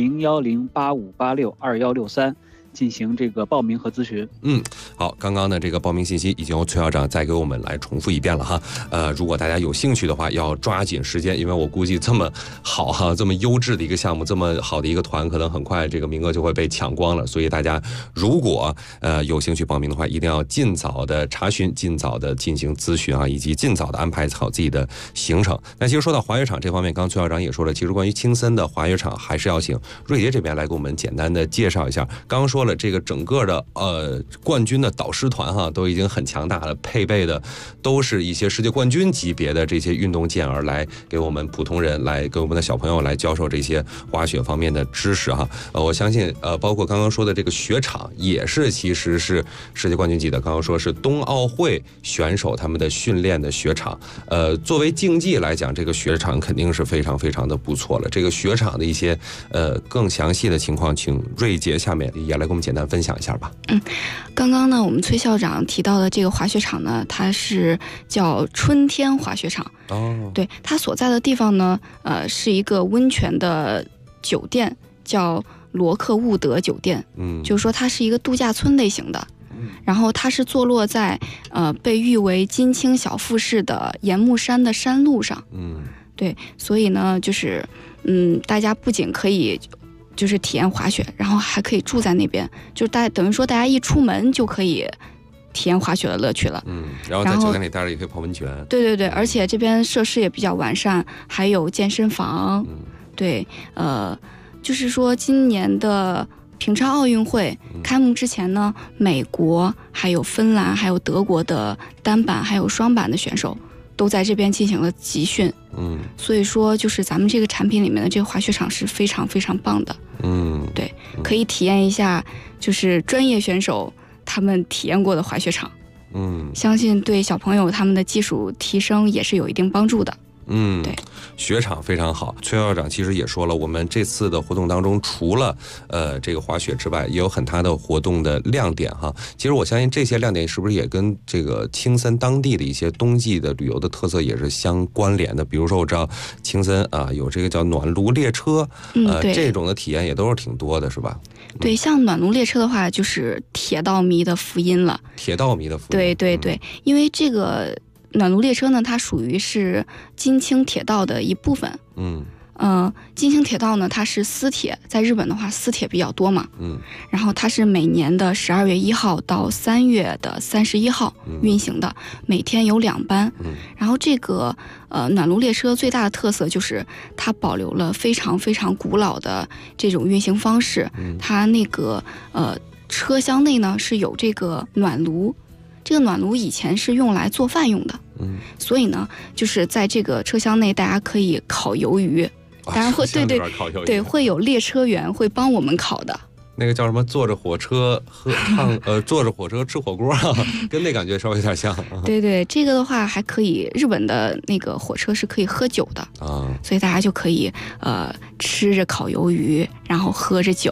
01085862163进行这个报名和咨询。 好，刚刚的这个报名信息已经由崔校长再给我们来重复一遍了哈。如果大家有兴趣的话，要抓紧时间，因为我估计这么好哈，这么优质的一个项目，这么好的一个团，可能很快这个名额就会被抢光了。所以大家如果有兴趣报名的话，一定要尽早的查询，尽早的进行咨询啊，以及尽早的安排好自己的行程。那其实说到滑雪场这方面，刚刚崔校长也说了，其实关于青森的滑雪场，还是要请瑞杰这边来给我们简单的介绍一下。刚刚说了，这个整个的冠军的导师团哈，都已经很强大了，配备的都是一些世界冠军级别的这些运动健儿，来给我们普通人，来给我们的小朋友来教授这些滑雪方面的知识哈。我相信包括刚刚说的这个雪场，也是其实是世界冠军级的。刚刚说是冬奥会选手他们的训练的雪场，作为竞技来讲，这个雪场肯定是非常非常的不错了。这个雪场的一些更详细的情况，请瑞杰下面也来给我们简单分享一下吧。 刚刚呢，我们崔校长提到的这个滑雪场呢，它是叫春天滑雪场。对，它所在的地方呢，是一个温泉的酒店，叫罗克伍德酒店。就是说它是一个度假村类型的。然后它是坐落在被誉为金青小富士的盐木山的山路上。对，所以呢，就是大家不仅可以就是体验滑雪，然后还可以住在那边，就是等于说大家一出门就可以体验滑雪的乐趣了。 然后在酒店里待着也可以泡温泉。对， 而且这边设施也比较完善，还有健身房。对，就是说今年的平昌奥运会开幕之前呢，美国还有芬兰还有德国的单板还有双板的选手都在这边进行了集训。所以说就是咱们这个产品里面的这个滑雪场是非常非常棒的。对，可以体验一下就是专业选手他们体验过的滑雪场。相信对小朋友他们的技术提升也是有一定帮助的。对， 雪场非常好。崔校长其实也说了，我们这次的活动当中，除了这个滑雪之外，也有很大的活动的亮点哈。其实我相信这些亮点是不是也跟这个青森当地的一些冬季的旅游的特色也是相关联的？比如说我知道青森有这个叫暖炉列车，这种的体验也都是挺多的，是吧？ 对，像暖炉列车的话，就是铁道迷的福音了。铁道迷的福音。对，因为这个暖炉列车呢，它属于是津轻铁道的一部分。津轻铁道呢，它是私铁，在日本的话，私铁比较多嘛。然后它是每年的12月1号到3月的31号运行的，每天有2班。然后这个暖炉列车最大的特色就是它保留了非常非常古老的这种运行方式。它那个车厢内呢是有这个暖炉。这个暖炉以前是用来做饭用的。所以呢，就是在这个车厢内，大家可以烤鱿鱼。当然会，对，会有列车员会帮我们烤的。 那个叫什么？坐着火车坐着火车吃火锅，跟那感觉稍微有点像。 对，这个的话还可以，日本的那个火车是可以喝酒的所以大家就可以吃着烤鱿鱼，然后喝着酒。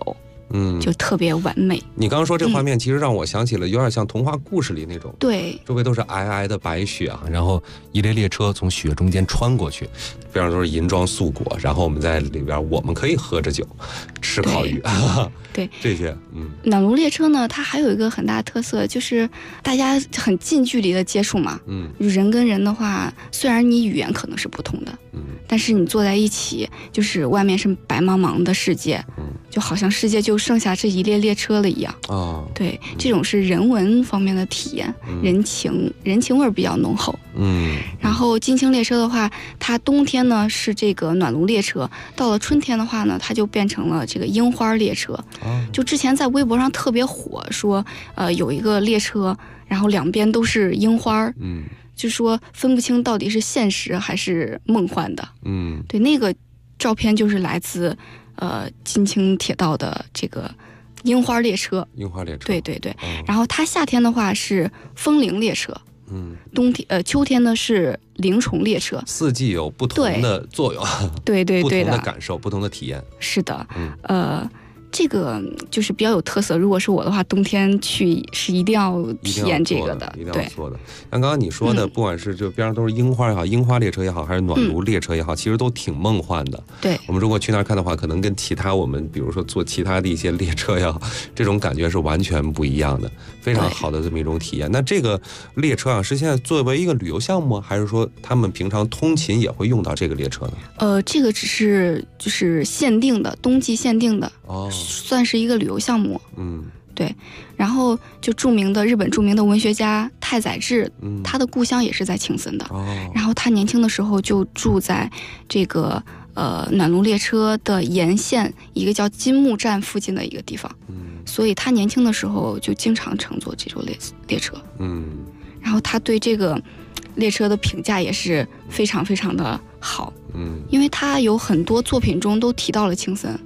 就特别完美。 你刚刚说这画面，其实让我想起了有点像童话故事里那种， 对， 周围都是皑皑的白雪啊，然后一列列车从雪中间穿过去，边上都是银装素裹，然后我们在里边，我们可以喝着酒，吃烤鱼， 对这些， 暖炉列车呢，它还有一个很大的特色，就是大家很近距离的接触嘛，人跟人的话，虽然你语言可能是不同的，但是你坐在一起，就是外面是白茫茫的世界，就好像世界就剩下这一列列车了一样。对，这种是人文方面的体验，人情味比较浓厚。然后金青列车的话，它冬天呢是这个暖炉列车，到了春天的话呢，它就变成了这个樱花列车。就之前在微博上特别火，说有一个列车，然后两边都是樱花，就说分不清到底是现实还是梦幻的。对，那个照片就是来自金青铁道的这个樱花列车。对对对。然后它夏天的话是风铃列车，秋天呢是灵虫列车。 四季有不同的作用， 对对对的， 不同的感受，不同的体验。 是的，这个就是比较有特色。如果是我的话，冬天去是一定要体验这个的， 一定要做的。像刚刚你说的，不管是就边上都是樱花也好，樱花列车也好，还是暖炉列车也好，其实都挺梦幻的。 对， 我们如果去那儿看的话，可能跟其他我们比如说坐其他的一些列车也好，这种感觉是完全不一样的，非常好的这么一种体验。那这个列车啊，是现在作为一个旅游项目，还是说他们平常通勤也会用到这个列车呢？ 这个只是就是限定的，冬季限定的。算是一个旅游项目。对。然后就日本著名的文学家太宰治，他的故乡也是在青森的。然后他年轻的时候就住在这个暖炉列车的沿线一个叫金木站附近的一个地方。所以他年轻的时候就经常乘坐这种列车。然后他对这个列车的评价也是非常非常的好。因为他有很多作品中都提到了青森。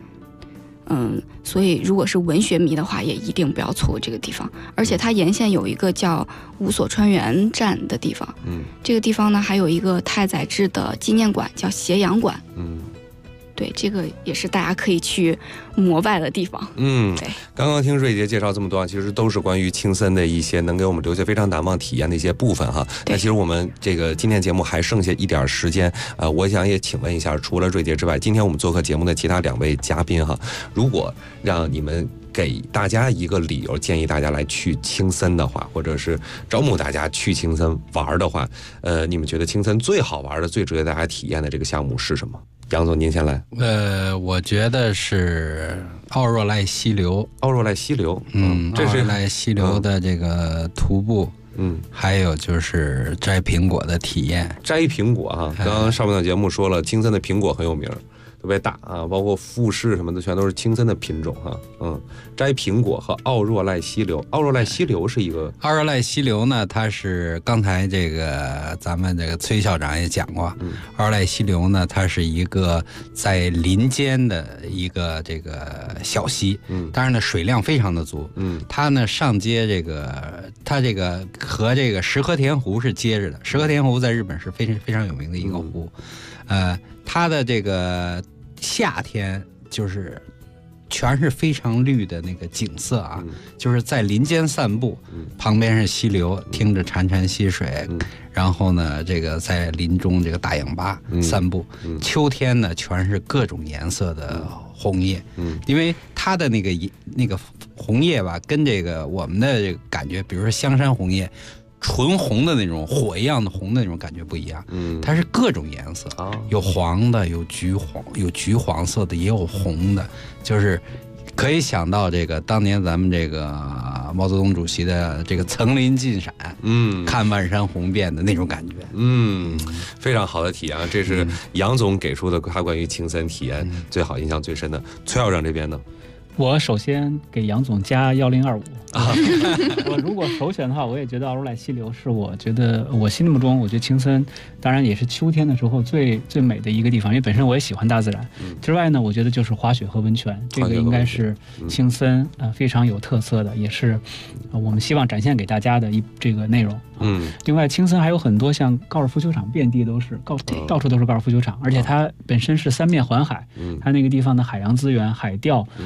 所以如果是文学迷的话，也一定不要错过这个地方。而且它沿线有一个叫五所川原站的地方，这个地方呢还有一个太宰治的纪念馆，叫斜阳馆。对，这个也是大家可以去膜拜的地方。对。 刚刚听瑞杰介绍这么多，其实都是关于青森的一些能给我们留下非常难忘体验的一些部分哈。那其实我们这个今天节目还剩下一点时间，我想也请问一下，除了瑞杰之外，今天我们做客节目的其他2位嘉宾哈，如果让你们给大家一个理由，建议大家来去青森的话，或者是招募大家去青森玩的话，你们觉得青森最好玩的、最值得大家体验的这个项目是什么？杨总，您先来。 我觉得是奥若濑溪流。 奥若濑溪流， 这是奥若濑溪流的这个徒步。还有就是摘苹果的体验。 摘苹果啊，刚刚上半段节目说了，青森的苹果很有名，特别大啊，包括富士什么的，全都是青森的品种哈。摘苹果和奥若濑溪流。奥若濑溪流是一个， 奥若濑溪流呢，它是刚才这个咱们这个崔校长也讲过，奥若濑溪流呢，它是一个在林间的一个这个小溪，当然呢水量非常的足，它呢上接这个，它这个和这个石河田湖是接着的。石河田湖在日本是非常有名的一个湖，它的这个夏天就是全是非常绿的那个景色啊，就是在林间散步，旁边是溪流，听着潺潺溪水，然后呢这个在林中这个大氧吧散步。秋天呢全是各种颜色的红叶，因为它的那个红叶吧，跟这个我们的这个感觉，比如说香山红叶纯红的那种火一样的红的那种感觉不一样，它是各种颜色，有黄的，有橘黄色的，也有红的，就是可以想到这个当年咱们这个毛泽东主席的这个层林尽闪，看万山红遍的那种感觉， 非常好的体验啊！这是杨总给出的他关于青森体验最好、印象最深的。崔校长这边呢？ 我首先给杨总加1025。我如果首选的话，我也觉得奥若濑溪流是我觉得我心目中，我觉得青森当然也是秋天的时候最美的一个地方，因为本身我也喜欢大自然。之外呢，我觉得就是滑雪和温泉，这个应该是青森非常有特色的，也是我们希望展现给大家的这个内容。另外青森还有很多像高尔夫球场，遍地都是到处都是高尔夫球场，而且它本身是3面环海，它那个地方的海洋资源、海钓，包括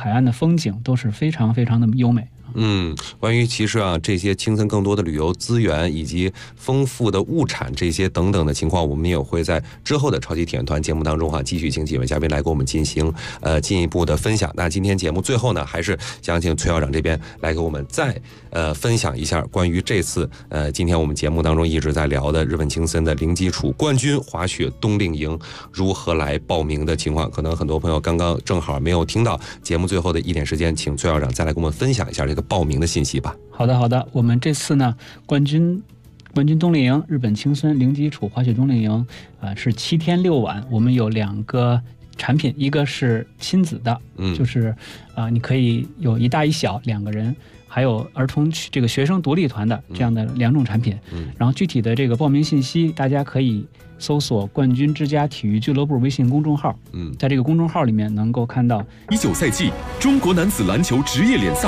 海岸的风景都是非常非常的优美。 关于其实这些青森更多的旅游资源以及丰富的物产这些等等的情况，我们也会在之后的超级体验团节目当中继续请几位嘉宾来给我们进行进一步的分享。那今天节目最后呢，还是想请崔校长这边来给我们再分享一下关于这次今天我们节目当中一直在聊的日本青森的零基础冠军滑雪冬令营如何来报名的情况。可能很多朋友刚刚正好没有听到节目最后的一点时间，请崔校长再来给我们分享一下这个报名的信息吧。 好的，我们这次呢冠军冬令营日本青森零基础滑雪冬令营是7天6晚，我们有2个产品，一个是亲子的，就是你可以有一大一小2个人，还有儿童这个学生独立团的这样的2种产品。然后具体的这个报名信息，大家可以搜索冠军之家体育俱乐部微信公众号，在这个公众号里面能够看到。 19赛季中国男子篮球职业联赛。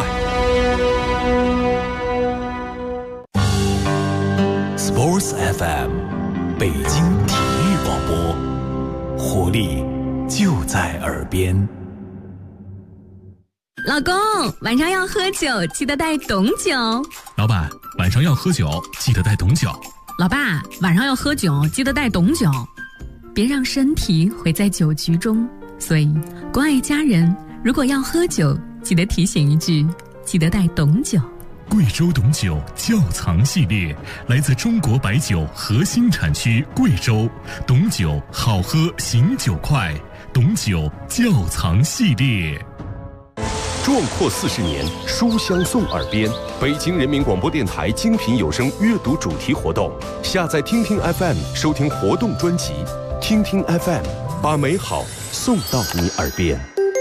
Sports FM 北京体育广播，活力就在耳边。 老公，晚上要喝酒，记得带懂酒。 老板，晚上要喝酒，记得带懂酒。 老爸，晚上要喝酒，记得带懂酒。别让身体毁在酒局中。所以，关爱家人，如果要喝酒，记得提醒一句，记得带懂酒。 贵州董酒窖藏系列来自中国白酒核心产区贵州，董酒好喝醒酒快，董酒窖藏系列。 壮阔40年，书香送耳边。北京人民广播电台精品有声阅读主题活动，下载听听 FM 收听活动专辑，听听 FM 把美好送到你耳边。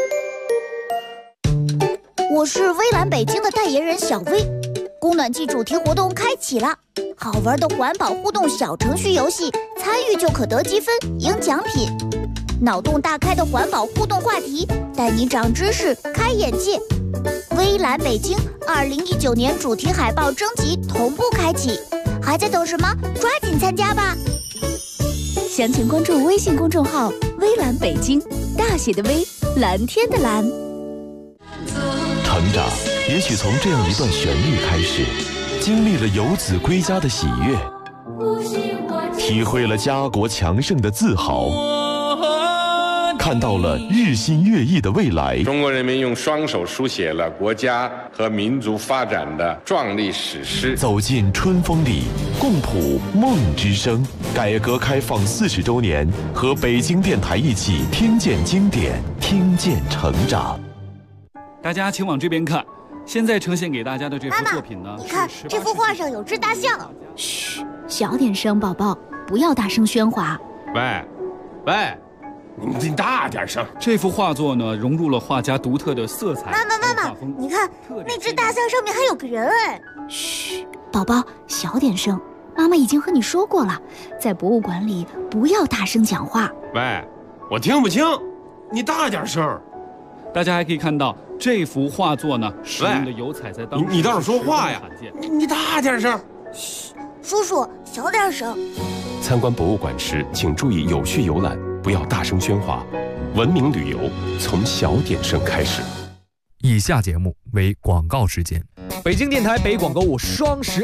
我是微蓝北京的代言人小薇，供暖季主题活动开启了，好玩的环保互动小程序游戏，参与就可得积分赢奖品。脑洞大开的环保互动话题，带你长知识开眼界。微蓝北京2019年主题海报征集同步开启，还在等什么？抓紧参加吧！ 详情关注微信公众号微蓝北京，大写的微，蓝天的蓝。 成长也许从这样一段旋律开始，经历了游子归家的喜悦，体会了家国强盛的自豪，看到了日新月异的未来。 中国人民用双手书写了国家和民族发展的壮丽史诗。 走进春风里，共谱梦之声。改革开放40周年，和北京电台一起听见经典，听见成长。 大家请往这边看，现在呈现给大家的这幅作品呢， 你看这幅画上有只大象。 嘘，小点声，宝宝，不要大声喧哗。 喂，你大点声。 这幅画作呢，融入了画家独特的色彩。 妈妈，你看那只大象上面还有个人哎。 嘘，宝宝，小点声。妈妈已经和你说过了，在博物馆里不要大声讲话。 喂，我听不清，你大点声。 大家还可以看到这幅画作呢，使用的油彩在当时你倒是说话呀！你大点声。 嘘，叔叔小点声。 参观博物馆时，请注意有序游览，不要大声喧哗。文明旅游从小点声开始。 以下节目为广告时间。 北京电台北广购物双10